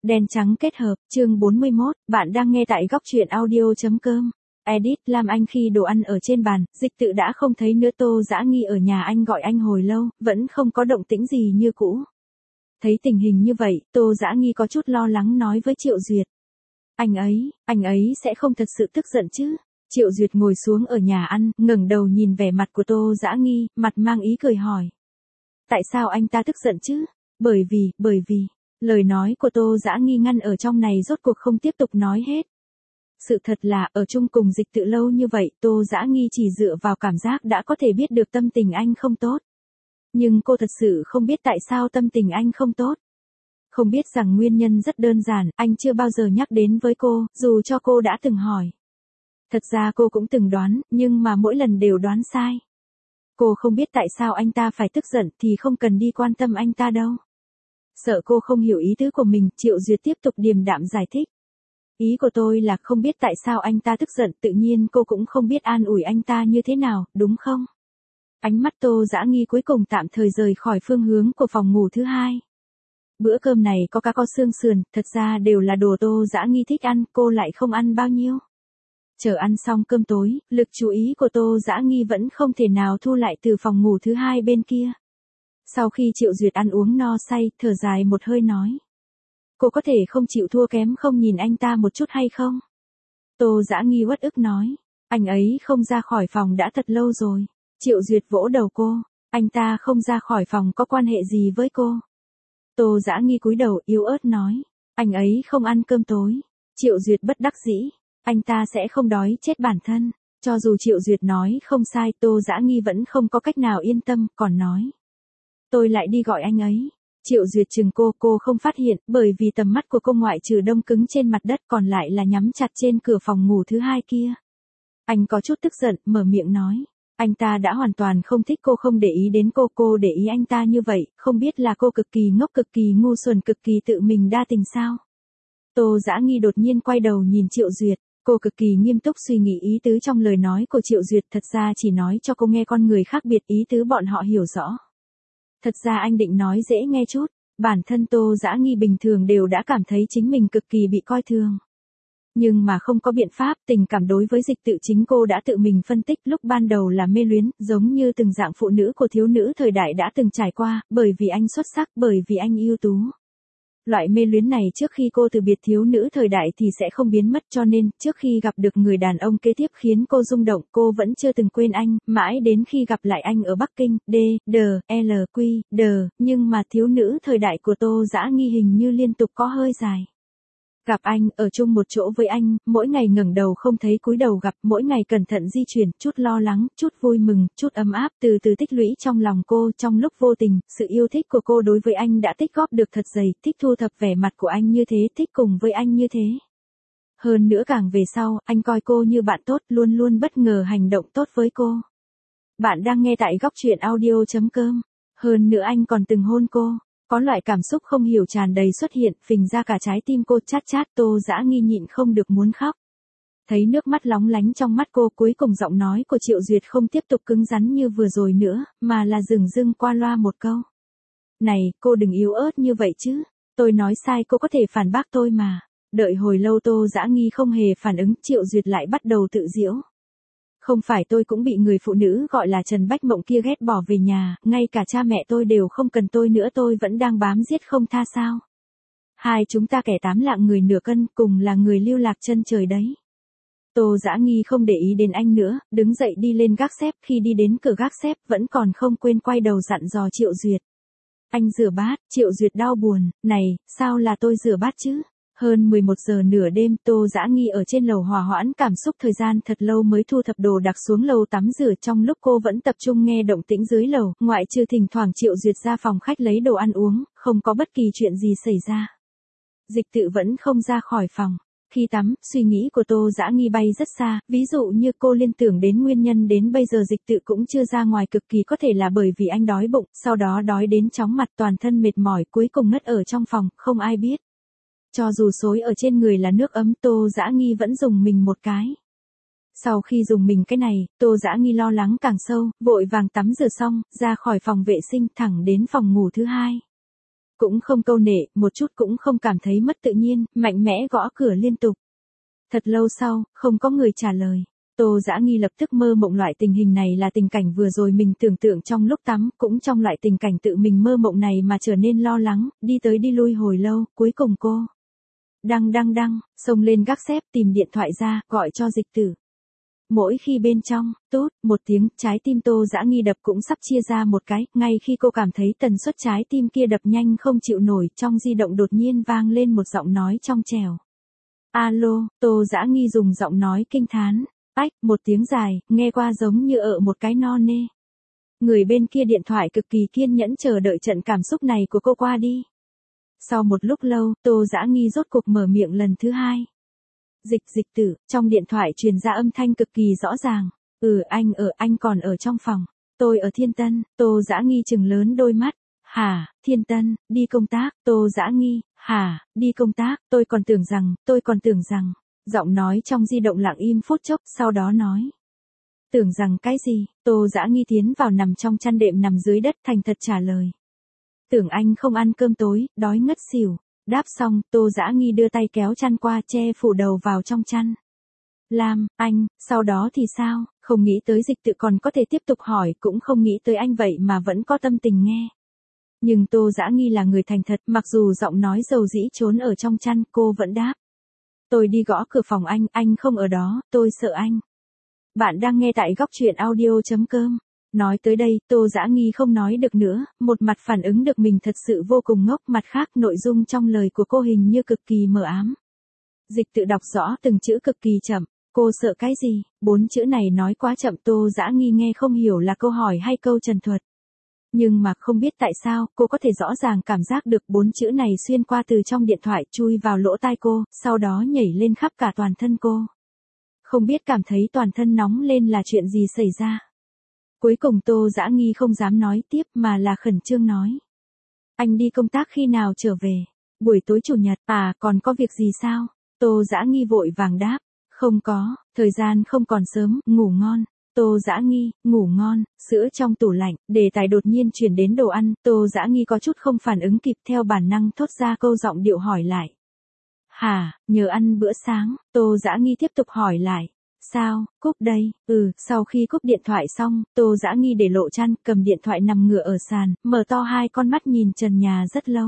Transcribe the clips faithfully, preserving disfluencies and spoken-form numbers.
Đen trắng kết hợp, chương bốn mươi mốt, bạn đang nghe tại góc truyện audio.com. Edit, Lam Anh khi đồ ăn ở trên bàn, Dịch Tự đã không thấy nữa. Tô Dã Nghi ở nhà anh gọi anh hồi lâu, vẫn không có động tĩnh gì như cũ. Thấy tình hình như vậy, Tô Dã Nghi có chút lo lắng nói với Triệu Duyệt. Anh ấy, anh ấy sẽ không thật sự tức giận chứ? Triệu Duyệt ngồi xuống ở nhà ăn, ngẩng đầu nhìn vẻ mặt của Tô Dã Nghi, mặt mang ý cười hỏi. Tại sao anh ta tức giận chứ? Bởi vì, bởi vì... Lời nói của Tô Dã Nghi ngăn ở trong này rốt cuộc không tiếp tục nói hết. Sự thật là, ở chung cùng Dịch Tự lâu như vậy, Tô Dã Nghi chỉ dựa vào cảm giác đã có thể biết được tâm tình anh không tốt. Nhưng cô thật sự không biết tại sao tâm tình anh không tốt. Không biết rằng nguyên nhân rất đơn giản, anh chưa bao giờ nhắc đến với cô, dù cho cô đã từng hỏi. Thật ra cô cũng từng đoán, nhưng mà mỗi lần đều đoán sai. Cô không biết tại sao anh ta phải tức giận thì không cần đi quan tâm anh ta đâu. Sợ cô không hiểu ý tứ của mình, Triệu Duyệt tiếp tục điềm đạm giải thích. Ý của tôi là không biết tại sao anh ta tức giận, tự nhiên cô cũng không biết an ủi anh ta như thế nào, đúng không? Ánh mắt Tô Dã Nghi cuối cùng tạm thời rời khỏi phương hướng của phòng ngủ thứ hai. Bữa cơm này có cá kho xương sườn, thật ra đều là đồ Tô Dã Nghi thích ăn, cô lại không ăn bao nhiêu. Chờ ăn xong cơm tối, lực chú ý của Tô Dã Nghi vẫn không thể nào thu lại từ phòng ngủ thứ hai bên kia. Sau khi Triệu Duyệt ăn uống no say, thở dài một hơi nói. Cô có thể không chịu thua kém không nhìn anh ta một chút hay không? Tô Dã Nghi uất ức nói. Anh ấy không ra khỏi phòng đã thật lâu rồi. Triệu Duyệt vỗ đầu cô. Anh ta không ra khỏi phòng có quan hệ gì với cô? Tô Dã Nghi cúi đầu yếu ớt nói. Anh ấy không ăn cơm tối. Triệu Duyệt bất đắc dĩ. Anh ta sẽ không đói chết bản thân. Cho dù Triệu Duyệt nói không sai, Tô Dã Nghi vẫn không có cách nào yên tâm, còn nói. Tôi lại đi gọi anh ấy. Triệu Duyệt chừng cô, cô không phát hiện, bởi vì tầm mắt của cô ngoại trừ đông cứng trên mặt đất còn lại là nhắm chặt trên cửa phòng ngủ thứ hai kia. Anh có chút tức giận, mở miệng nói. Anh ta đã hoàn toàn không thích cô, không để ý đến cô, cô để ý anh ta như vậy, không biết là cô cực kỳ ngốc, cực kỳ ngu xuẩn, cực kỳ tự mình đa tình sao? Tô Dã Nghi đột nhiên quay đầu nhìn Triệu Duyệt. Cô cực kỳ nghiêm túc suy nghĩ ý tứ trong lời nói của Triệu Duyệt, thật ra chỉ nói cho cô nghe con người khác biệt, ý tứ bọn họ hiểu rõ. Thật ra anh định nói dễ nghe chút, bản thân Tô Dã Nghi bình thường đều đã cảm thấy chính mình cực kỳ bị coi thường. Nhưng mà không có biện pháp, tình cảm đối với Dịch Tự chính cô đã tự mình phân tích, lúc ban đầu là mê luyến, giống như từng dạng phụ nữ của thiếu nữ thời đại đã từng trải qua, bởi vì anh xuất sắc, bởi vì anh ưu tú. Loại mê luyến này trước khi cô từ biệt thiếu nữ thời đại thì sẽ không biến mất, cho nên, trước khi gặp được người đàn ông kế tiếp khiến cô rung động, cô vẫn chưa từng quên anh, mãi đến khi gặp lại anh ở Bắc Kinh, D, D, L, Q, D, nhưng mà thiếu nữ thời đại của Tô Dã Nghi hình như liên tục có hơi dài. Gặp anh, ở chung một chỗ với anh, mỗi ngày ngẩng đầu không thấy cúi đầu gặp, mỗi ngày cẩn thận di chuyển, chút lo lắng, chút vui mừng, chút ấm áp, từ từ tích lũy trong lòng cô, trong lúc vô tình, sự yêu thích của cô đối với anh đã tích góp được thật dày, thích thu thập vẻ mặt của anh như thế, thích cùng với anh như thế. Hơn nữa càng về sau, anh coi cô như bạn tốt, luôn luôn bất ngờ hành động tốt với cô. Bạn đang nghe tại góc truyện audio.com. Hơn nữa anh còn từng hôn cô. Có loại cảm xúc không hiểu tràn đầy xuất hiện, phình ra cả trái tim cô, chát chát. Tô Dã Nghi nhịn không được muốn khóc. Thấy nước mắt lóng lánh trong mắt cô, cuối cùng giọng nói của Triệu Duyệt không tiếp tục cứng rắn như vừa rồi nữa, mà là dừng dưng qua loa một câu. Này, cô đừng yếu ớt như vậy chứ. Tôi nói sai, cô có thể phản bác tôi mà. Đợi hồi lâu Tô Dã Nghi không hề phản ứng, Triệu Duyệt lại bắt đầu tự giễu. Không phải tôi cũng bị người phụ nữ gọi là Trần Bách Mộng kia ghét bỏ về nhà, ngay cả cha mẹ tôi đều không cần tôi nữa, tôi vẫn đang bám giết không tha sao. Hai chúng ta kẻ tám lạng người nửa cân, cùng là người lưu lạc chân trời đấy. Tô Dã Nghi không để ý đến anh nữa, đứng dậy đi lên gác xếp, khi đi đến cửa gác xếp vẫn còn không quên quay đầu dặn dò Triệu Duyệt. Anh rửa bát. Triệu Duyệt đau buồn, này, sao là tôi rửa bát chứ? Hơn mười một giờ nửa đêm, Tô Dã Nghi ở trên lầu hòa hoãn cảm xúc thời gian thật lâu mới thu thập đồ đạc xuống lầu tắm rửa, trong lúc cô vẫn tập trung nghe động tĩnh dưới lầu, ngoại trừ thỉnh thoảng Triệu Duyệt ra phòng khách lấy đồ ăn uống, không có bất kỳ chuyện gì xảy ra. Dịch Tự vẫn không ra khỏi phòng. Khi tắm, suy nghĩ của Tô Dã Nghi bay rất xa, ví dụ như cô liên tưởng đến nguyên nhân đến bây giờ Dịch Tự cũng chưa ra ngoài, cực kỳ có thể là bởi vì anh đói bụng, sau đó đói đến chóng mặt, toàn thân mệt mỏi, cuối cùng ngất ở trong phòng, không ai biết. Cho dù xối ở trên người là nước ấm, Tô Dã Nghi vẫn dùng mình một cái. Sau khi dùng mình cái này, Tô Dã Nghi lo lắng càng sâu, vội vàng tắm rửa xong, ra khỏi phòng vệ sinh thẳng đến phòng ngủ thứ hai. cũng không câu nệ, một chút cũng không cảm thấy mất tự nhiên, mạnh mẽ gõ cửa liên tục. Thật lâu sau, không có người trả lời. Tô Dã Nghi lập tức mơ mộng loại tình hình này là tình cảnh vừa rồi mình tưởng tượng trong lúc tắm, cũng trong loại tình cảnh tự mình mơ mộng này mà trở nên lo lắng, đi tới đi lui hồi lâu, cuối cùng cô. Đăng đăng đăng, xông lên gác xếp tìm điện thoại ra, gọi cho Dịch Tử. Mỗi khi bên trong, tốt, một tiếng, trái tim Tô Dã Nghi đập cũng sắp chia ra một cái, ngay khi cô cảm thấy tần suất trái tim kia đập nhanh không chịu nổi, trong di động đột nhiên vang lên một giọng nói trong trẻo. Alo, Tô Dã Nghi dùng giọng nói kinh thán. Ách, một tiếng dài, nghe qua giống như ở một cái no nê. Người bên kia điện thoại cực kỳ kiên nhẫn chờ đợi trận cảm xúc này của cô qua đi. Sau một lúc lâu, Tô Dã Nghi rốt cuộc mở miệng lần thứ hai. Dịch Dịch Tử, trong điện thoại truyền ra âm thanh cực kỳ rõ ràng. Ừ, anh ở, anh còn ở trong phòng. Tôi ở Thiên Tân. Tô Dã Nghi trừng lớn đôi mắt. Hả, Thiên Tân, đi công tác. Tô Dã Nghi, hả, đi công tác. Tôi còn tưởng rằng, tôi còn tưởng rằng. Giọng nói trong di động lặng im phút chốc, sau đó nói. Tưởng rằng cái gì? Tô Dã Nghi tiến vào nằm trong chăn đệm nằm dưới đất thành thật trả lời. Tưởng anh không ăn cơm tối, đói ngất xỉu. Đáp xong, Tô Dã Nghi đưa tay kéo chăn qua che phủ đầu vào trong chăn. Lam, anh, sau đó thì sao? Không nghĩ tới Dịch Tự còn có thể tiếp tục hỏi, cũng không nghĩ tới anh vậy mà vẫn có tâm tình nghe. Nhưng Tô Dã Nghi là người thành thật, mặc dù giọng nói dầu dĩ trốn ở trong chăn, cô vẫn đáp. Tôi đi gõ cửa phòng anh, anh không ở đó, tôi sợ anh. Bạn đang nghe tại góc truyện audio chấm com. Nói tới đây, Tô Dã Nghi không nói được nữa, một mặt phản ứng được mình thật sự vô cùng ngốc, mặt khác nội dung trong lời của cô hình như cực kỳ mờ ám. Dịch Tự đọc rõ từng chữ cực kỳ chậm, cô sợ cái gì, bốn chữ này nói quá chậm Tô Dã Nghi nghe không hiểu là câu hỏi hay câu trần thuật. Nhưng mà không biết tại sao, cô có thể rõ ràng cảm giác được bốn chữ này xuyên qua từ trong điện thoại chui vào lỗ tai cô, sau đó nhảy lên khắp cả toàn thân cô. Không biết cảm thấy toàn thân nóng lên là chuyện gì xảy ra. Cuối cùng Tô Dã Nghi không dám nói tiếp mà là khẩn trương nói. Anh đi công tác khi nào trở về? Buổi tối chủ nhật, à còn có việc gì sao? Tô Dã Nghi vội vàng đáp. Không có, thời gian không còn sớm, ngủ ngon. Tô Dã Nghi, ngủ ngon, sữa trong tủ lạnh, đề tài đột nhiên chuyển đến đồ ăn, Tô Dã Nghi có chút không phản ứng kịp theo bản năng thốt ra câu giọng điệu hỏi lại. Hả, nhờ ăn bữa sáng, Tô Dã Nghi tiếp tục hỏi lại. Sao, cúp đây, ừ, sau khi cúp điện thoại xong, Tô Dã Nghi để lộ chăn, cầm điện thoại nằm ngửa ở sàn, mở to hai con mắt nhìn trần nhà rất lâu.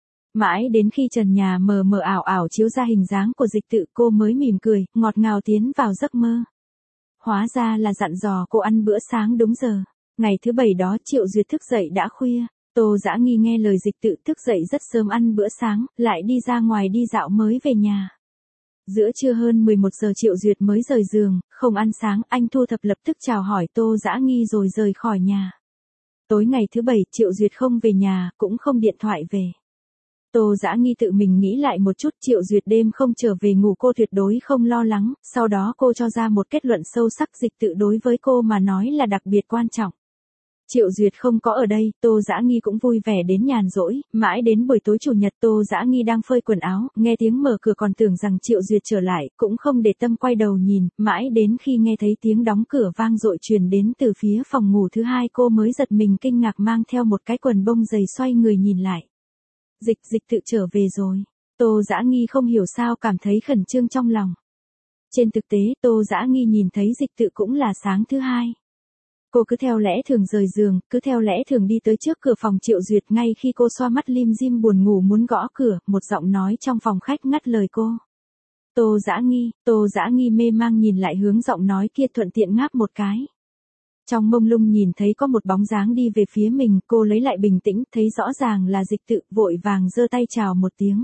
Mãi đến khi trần nhà mờ mờ ảo ảo chiếu ra hình dáng của Dịch Tự cô mới mỉm cười, ngọt ngào tiến vào giấc mơ. Hóa ra là dặn dò cô ăn bữa sáng đúng giờ. Ngày thứ bảy đó Triệu Duyệt thức dậy đã khuya. Tô Dã Nghi nghe lời Dịch Tự thức dậy rất sớm ăn bữa sáng, lại đi ra ngoài đi dạo mới về nhà. Giữa trưa hơn mười một giờ Triệu Duyệt mới rời giường, không ăn sáng, anh thu thập lập tức chào hỏi Tô Dã Nghi rồi rời khỏi nhà. Tối ngày thứ bảy Triệu Duyệt không về nhà, cũng không điện thoại về. Tô Dã Nghi tự mình nghĩ lại một chút, Triệu Duyệt đêm không trở về ngủ cô tuyệt đối không lo lắng, sau đó cô cho ra một kết luận sâu sắc Dịch Tự đối với cô mà nói là đặc biệt quan trọng. Triệu Duyệt không có ở đây, Tô Dã Nghi cũng vui vẻ đến nhàn rỗi, mãi đến buổi tối chủ nhật Tô Dã Nghi đang phơi quần áo, nghe tiếng mở cửa còn tưởng rằng Triệu Duyệt trở lại, cũng không để tâm quay đầu nhìn, mãi đến khi nghe thấy tiếng đóng cửa vang dội truyền đến từ phía phòng ngủ thứ hai cô mới giật mình kinh ngạc mang theo một cái quần bông dày xoay người nhìn lại. Dịch Dịch Tự trở về rồi. Tô Dã Nghi không hiểu sao cảm thấy khẩn trương trong lòng. Trên thực tế, Tô Dã Nghi nhìn thấy Dịch Tự cũng là sáng thứ hai. Cô cứ theo lẽ thường rời giường, cứ theo lẽ thường đi tới trước cửa phòng Triệu Duyệt, ngay khi cô xoa mắt lim dim buồn ngủ muốn gõ cửa, một giọng nói trong phòng khách ngắt lời cô. Tô Dã Nghi, Tô Dã Nghi mê mang nhìn lại hướng giọng nói kia thuận tiện ngáp một cái. Trong mông lung nhìn thấy có một bóng dáng đi về phía mình, cô lấy lại bình tĩnh, thấy rõ ràng là Dịch Tự, vội vàng giơ tay chào một tiếng.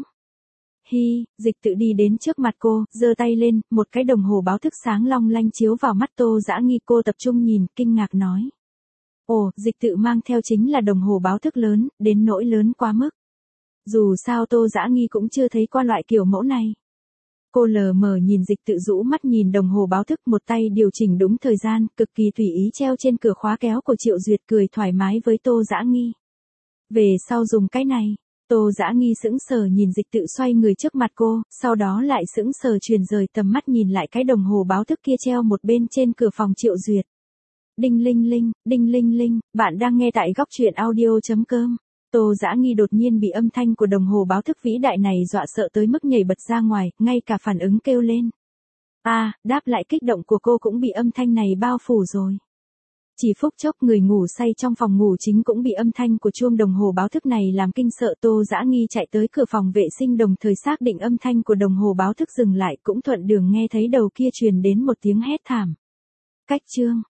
Hi, Dịch Tự đi đến trước mặt cô, giơ tay lên, một cái đồng hồ báo thức sáng long lanh chiếu vào mắt Tô Dã Nghi, cô tập trung nhìn, kinh ngạc nói. Ồ, Dịch Tự mang theo chính là đồng hồ báo thức lớn, đến nỗi lớn quá mức. Dù sao Tô Dã Nghi cũng chưa thấy qua loại kiểu mẫu này. Cô lờ mờ nhìn Dịch Tự rũ mắt nhìn đồng hồ báo thức, một tay điều chỉnh đúng thời gian, cực kỳ tùy ý treo trên cửa khóa kéo của Triệu Duyệt, cười thoải mái với Tô Dã Nghi. Về sau dùng cái này. Tô Dã Nghi sững sờ nhìn Dịch Tự xoay người trước mặt cô, sau đó lại sững sờ chuyển rời tầm mắt nhìn lại cái đồng hồ báo thức kia treo một bên trên cửa phòng Triệu Duyệt. Đinh linh linh, đinh linh linh, bạn đang nghe tại góc truyện audio chấm com. Tô Dã Nghi đột nhiên bị âm thanh của đồng hồ báo thức vĩ đại này dọa sợ tới mức nhảy bật ra ngoài, ngay cả phản ứng kêu lên. À, đáp lại kích động của cô cũng bị âm thanh này bao phủ rồi. Chỉ phút chốc người ngủ say trong phòng ngủ chính cũng bị âm thanh của chuông đồng hồ báo thức này làm kinh sợ. Tô Dã Nghi chạy tới cửa phòng vệ sinh đồng thời xác định âm thanh của đồng hồ báo thức dừng lại, cũng thuận đường nghe thấy đầu kia truyền đến một tiếng hét thảm. Cách chương